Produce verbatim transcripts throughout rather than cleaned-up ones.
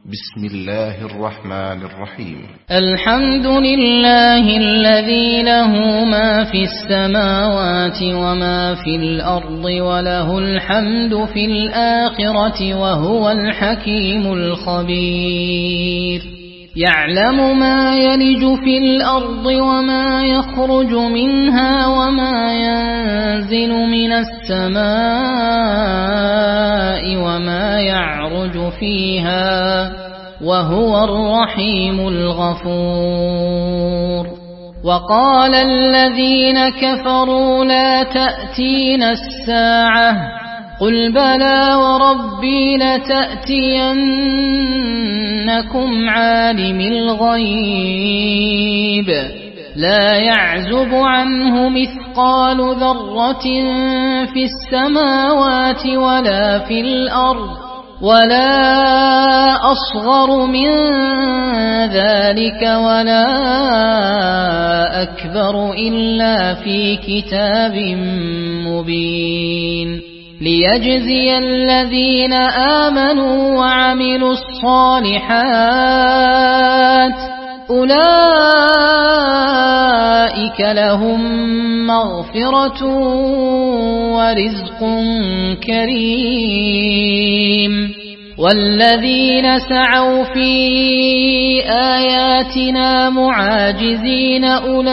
بسم الله الرحمن الرحيم. الحمد لله الذي له ما في السماوات وما في الأرض وله الحمد في الآخرة وهو الحكيم الخبير. يعلم ما يلج في الأرض وما يخرج منها وما ينزل من السماء وما يعرج فيها وهو الرحيم الغفور. وقال الذين كفروا لا تأتينا الساعة قل بلى وربي لتأتينكم عالم الغيب لا يعزب عنه مثقال ذرة في السماوات ولا في الأرض ولا أصغر من ذلك ولا أكبر إلا في كتاب مبين ليجزي الذين آمنوا وعملوا الصالحات أولئك لهم مغفرة ورزق كريم. والذين سعوا في آياتنا معاجزين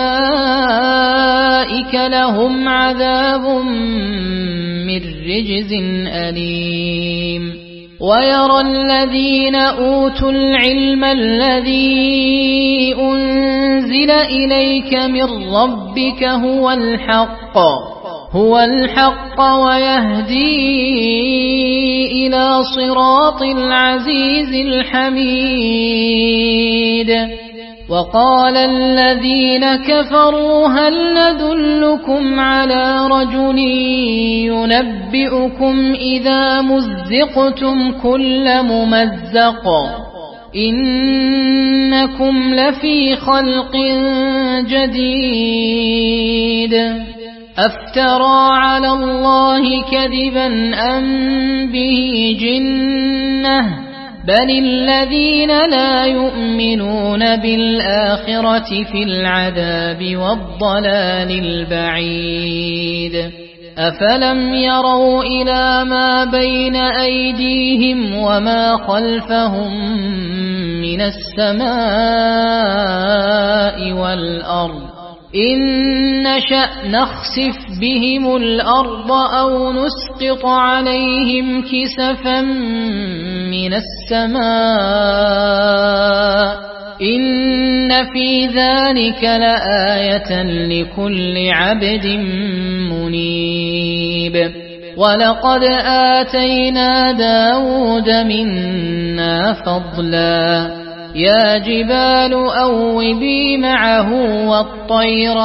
أولئك لهم عذاب من رجز أليم. ويرى الذين أوتوا العلم الذي أنزل إليك من ربك هو الحق هو الحق ويهدي إلى صراط العزيز الحميد. وقال الذين كفروا هل ندلكم على رجل ينبئكم إذا مزقتم كل ممزق إنكم لفي خلق جديد أفترى على الله كذبا أم به جنة بل الذين لا يؤمنون بالآخرة في العذاب والضلال البعيد. أفلم يروا إلى ما بين أيديهم وما خلفهم من السماء والأرض إن نشأ نخسف بهم الأرض أو نسقط عليهم كسفا من السماء إن في ذلك لآية لكل عبد منيب. ولقد آتينا داود منا فضلا يا جبال أوبي معه والطير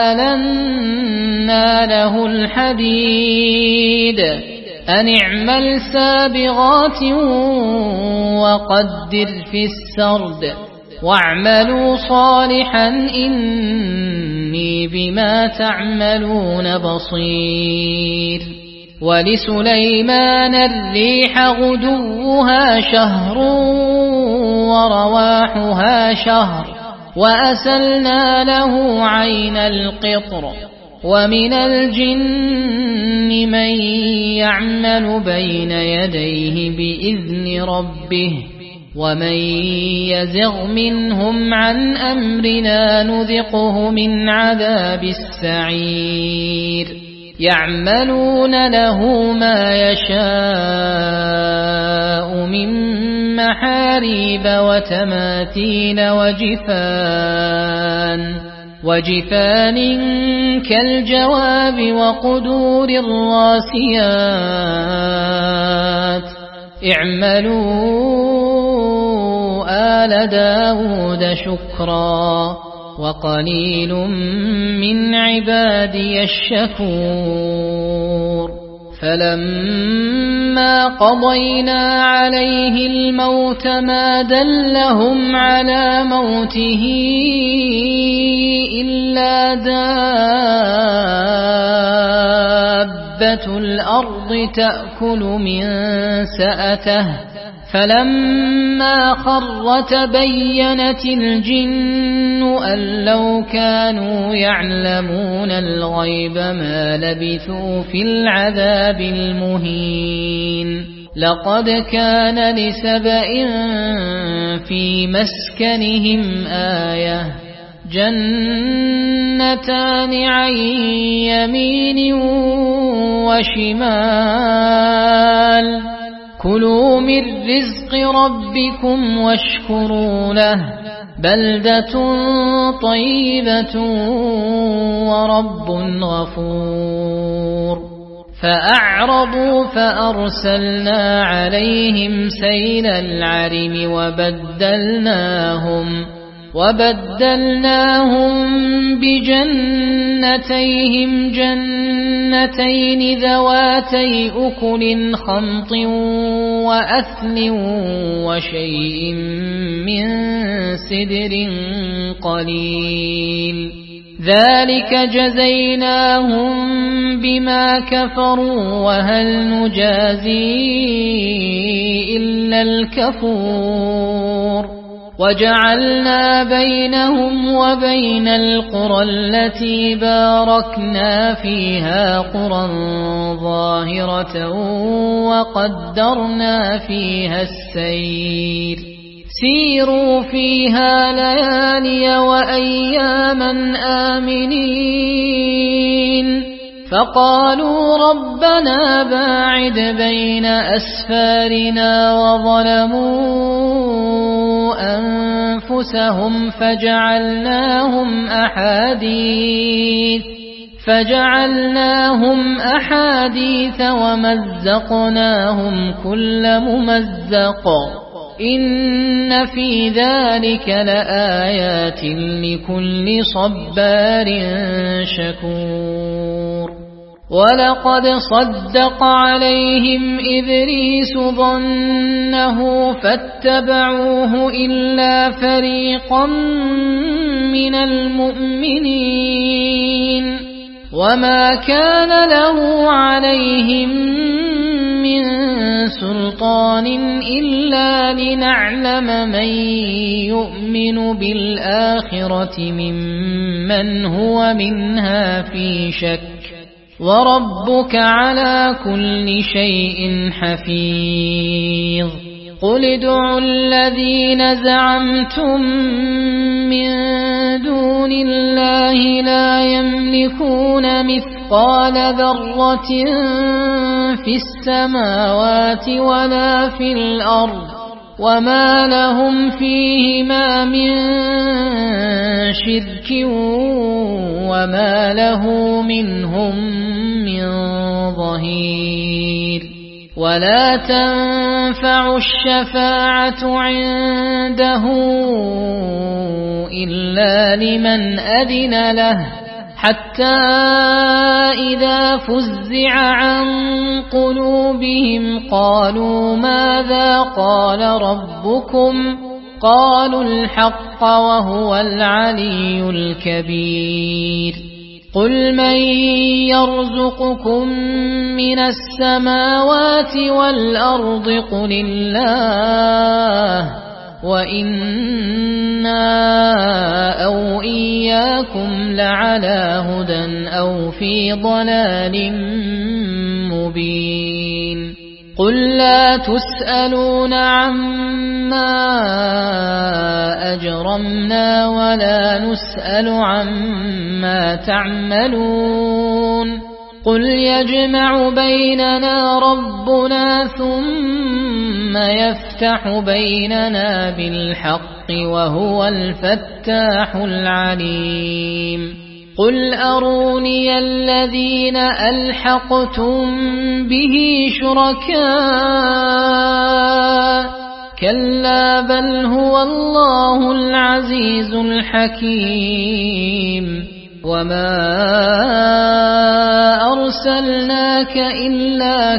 وألنا له الحديد أن اعمل سابغات وقدر في السرد واعملوا صالحا إني بما تعملون بصير. ولسليمان الريح غدوها شهر ورواحها شهر وأسلنا له عين القطر. ومن الجن من يعمل بين يديه بإذن ربه ومن يزغ منهم عن أمرنا نذقه من عذاب السعير. يعملون له ما يشاء من محاريب وتماثيل وجفان وجفان كالجواب وقدور الراسيات اعملوا آل داود شكرا وقليل من عبادي الشكور. فلما قضينا عليه الموت ما دلهم على موته إلا دابة الأرض تأكل من سأته فلما خر تبينت الجن أن لو كانوا يعلمون الغيب ما لبثوا في العذاب المهين لقد كان لسبإ في مسكنهم آية جنتان عن يمين وشمال كلوا من رزق ربكم واشكروا له بلدة طيبة ورب غفور فأعرضوا فأرسلنا عليهم سيل العرم وبدلناهم وبدلناهم بجنتيهم جنتين ذواتي أكل خمط وأثل وشيء من سدر قليل ذلك جزيناهم بما كفروا وهل نجازي إلا الكفور وجعلنا بينهم وبين القرى التي باركنا فيها قرى ظاهرة وقدرنا فيها السير سيروا فيها ليالي وأياما آمنين فقالوا ربنا باعد بين أسفارنا وظلموا أنفسهم فجعلناهم أحاديث فجعلناهم أحاديث ومزقناهم كل ممزق إن في ذلك لآيات لكل صبار شكور ولقد صدق عليهم إبليس ظنه فاتبعوه إلا فريقا من المؤمنين وما كان له عليهم من سلطان إلا لنعلم من يؤمن بالآخرة ممن هو منها في شك وربك على كل شيء حفيظ قل ادعوا الذين زعمتم من دون الله لا يملكون مثقال ذرة في السماوات ولا في الأرض وما لهم فيهما من شرك وما له منهم من ظهير ولا تنفع الشفاعة عنده إلا لمن أذن له حتى إذا فزع عن قلوبهم قالوا ماذا قال ربكم قالوا الحق وهو العلي الكبير قل من يرزقكم من السماوات والأرض قل الله وإنا أو إياكم لعلى هدى أو في ضلال مبين قل لا تسألون عما أجرمنا ولا نسأل عما تعملون قل يجمع بيننا ربنا ثم يفتح بيننا بالحق وهو الفتاح العليم قل أروني الذين ألحقتم به شركاء كلا بل هو الله العزيز الحكيم وما أرسلناك إلا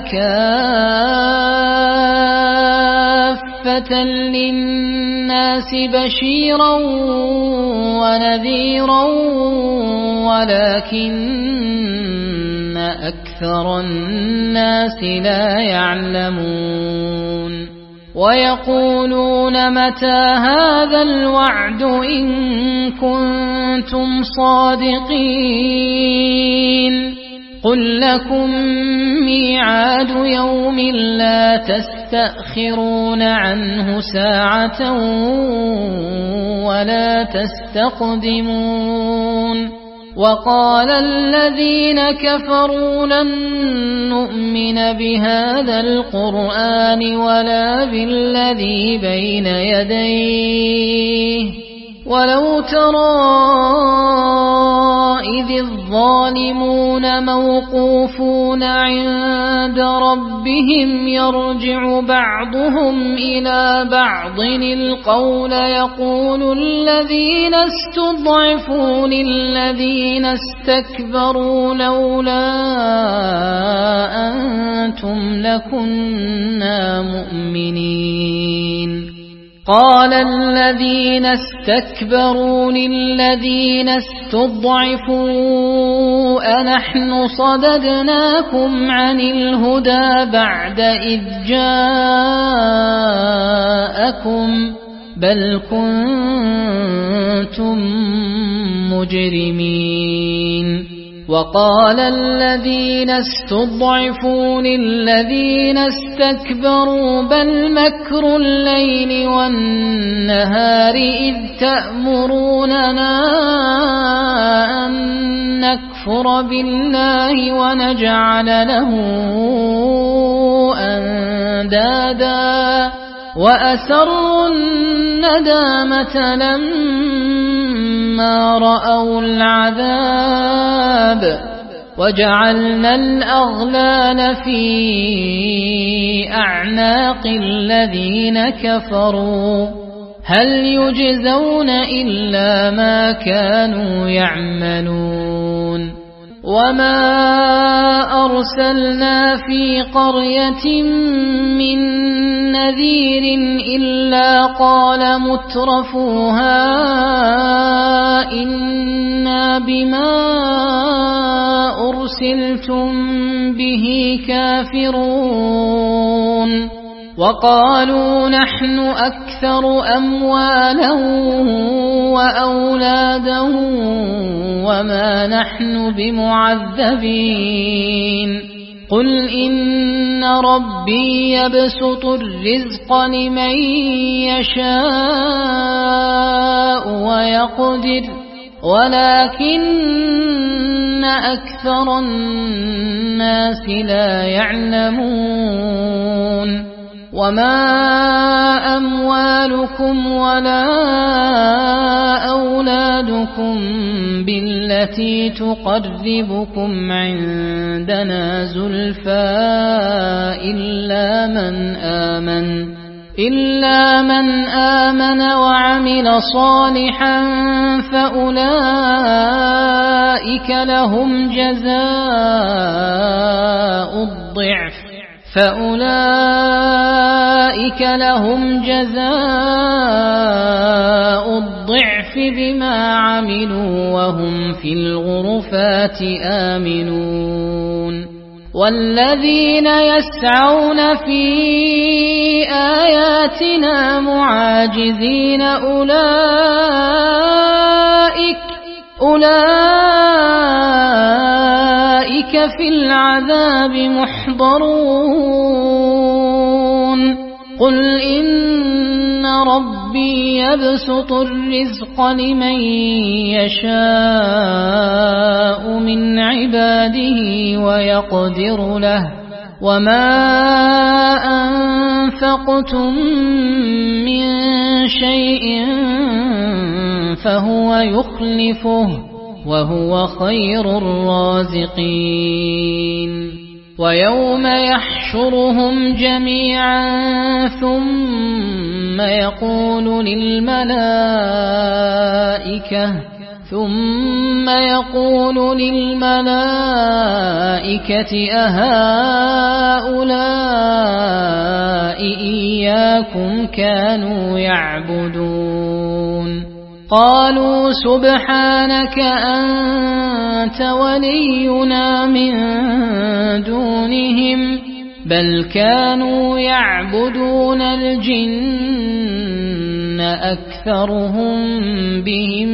كافة للناس بشيرا ونذيرا ولكن أكثر الناس لا يعلمون ويقولون متى هذا الوعد إن كنتم صادقين قل لكم ميعاد يوم لا تستأخرون عنه ساعة ولا تستقدمون وقال الذين كفروا لن نؤمن بهذا القرآن ولا بالذي بين يديه ولو ترى إذ الظالمون موقوفون عند ربهم يرجع بعضهم إلى بعض القول يقول الذين استضعفوا للذين استكبروا لولا أنتم لكنا مؤمنين قال الذين استكبروا للذين استضعفوا أنحن صددناكم عن الهدى بعد إذ جاءكم بل كنتم مجرمين وقال الذين استضعفوا للذين استكبروا بل مكر الليل والنهار إذ تأمروننا أن نكفر بالله ونجعل له أندادا وأسروا الندامة لما رأوا العذاب وجعلنا الأغلال في أعناق الذين كفروا هل يجزون إلا ما كانوا يعملون وما أرسلنا في قرية من نذير إلا قال مترفوها إنا بما أرسلتم به كافرون وقالوا نحن أكثر أموالا وأولادا وما نحن بمعذبين قل إن ربي يبسط الرزق لمن يشاء ويقدر ولكن أكثر الناس لا يعلمون وما أموالكم ولا أولادكم بالتي تقربكم عندنا زلفى إلا من آمن إلا من آمن وعمل صالحا فأولئك لهم جزاء الضعف فأولئك لهم جزاء الضعف بما عملوا وهم في الغرفات آمنون والذين يسعون في آياتنا معاجزين أولئك أولئك في العذاب محضرون قل إن ربي يبسط الرزق لمن يشاء من عباده ويقدر له وما أنفقتم من شيء فهو يخلفه وهو خير الرازقين ويوم يحشرهم جميعا ثم يقول للملائكة ثم يقول للملائكة أهؤلاء إياكم كانوا يعبدون قالوا سبحانك أنت ولينا من دونهم بل كانوا يعبدون الجن أكثرهم بهم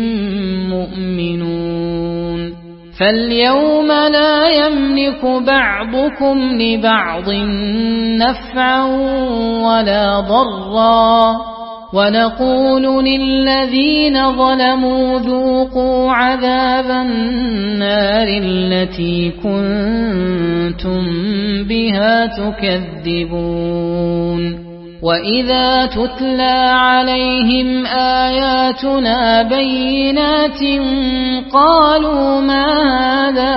مؤمنون فاليوم لا يملك بعضكم لبعض نفعا ولا ضرا ونقول للذين ظلموا ذوقوا عذاب النار التي كنتم بها تكذبون وإذا تتلى عليهم آياتنا بينات قالوا ما هذا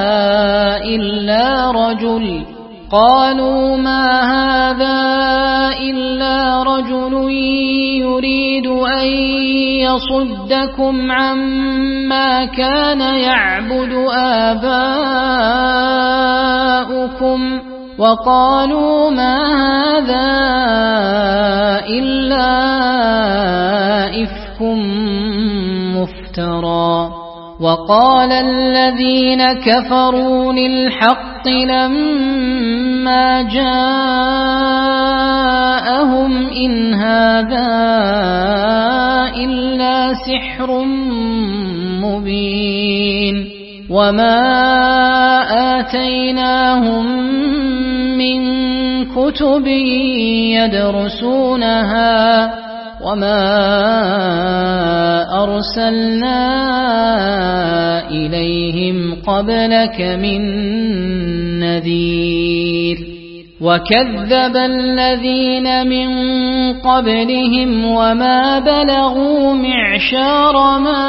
إلا رجل قالوا ما هذا إلا رجل يريد أن يصدكم عما كان يعبد آباؤكم وقالوا ما هذا إلا إفك مفترى وقال الذين كفروا للحق لما جاءهم إن هذا إلا سحر مبين وما آتيناهم من كتب يدرسونها وما أرسلنا إليهم قبلك من نذير وكذب الذين من قبلهم وما بلغوا معشار ما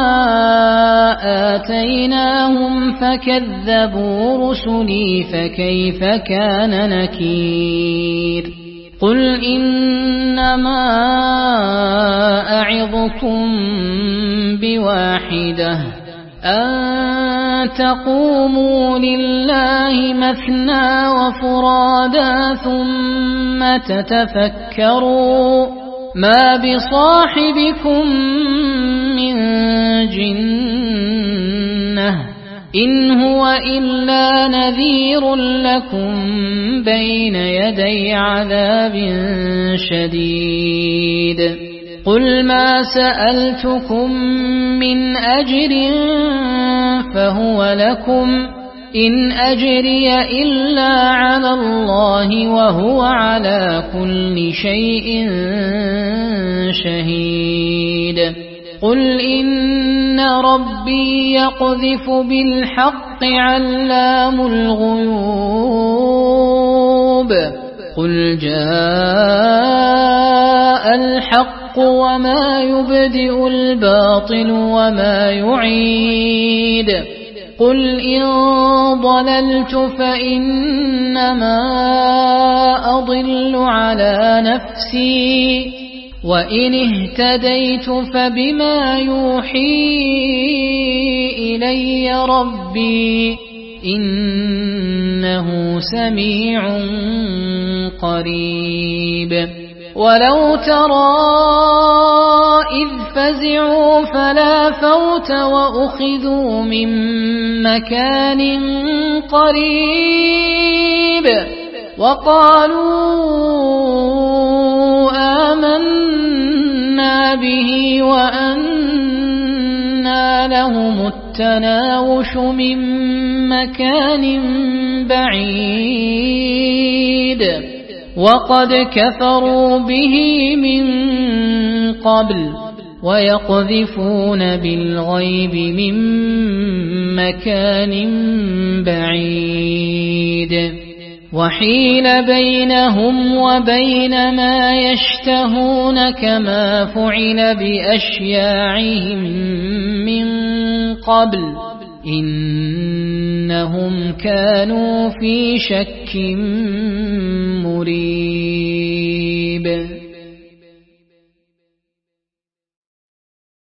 آتيناهم فكذبوا رسلي فكيف كان نكير قل إنما أعظكم بواحدة أن تقوموا لله مثنى وفرادا ثم تتفكروا ما بصاحبكم من جنة إن هو إلا نذير لكم بين يدي عذاب شديد قل ما سألتكم من أجر فهو لكم إن أجري إلا على الله وهو على كل شيء شهيد قل إن ربي يقذف بالحق علام الغيوب قل جاء الحق وما يبدئ الباطل وما يعيد قل إن ضللت فإنما أضل على نفسي وإن اهتديت فبما يوحي إلي ربي إنه سميع قريب ولو ترى إذ فزعوا فلا فوت وأخذوا من مكان قريب وقالوا آمنا به وأنى لهم التناوش من مكان بعيد وقد كفروا به من قبل ويقذفون بالغيب من مكان بعيد وحيل بينهم وبين ما يشتهون كما فعل بأشياعهم من قبل إنهم كانوا في شك مريب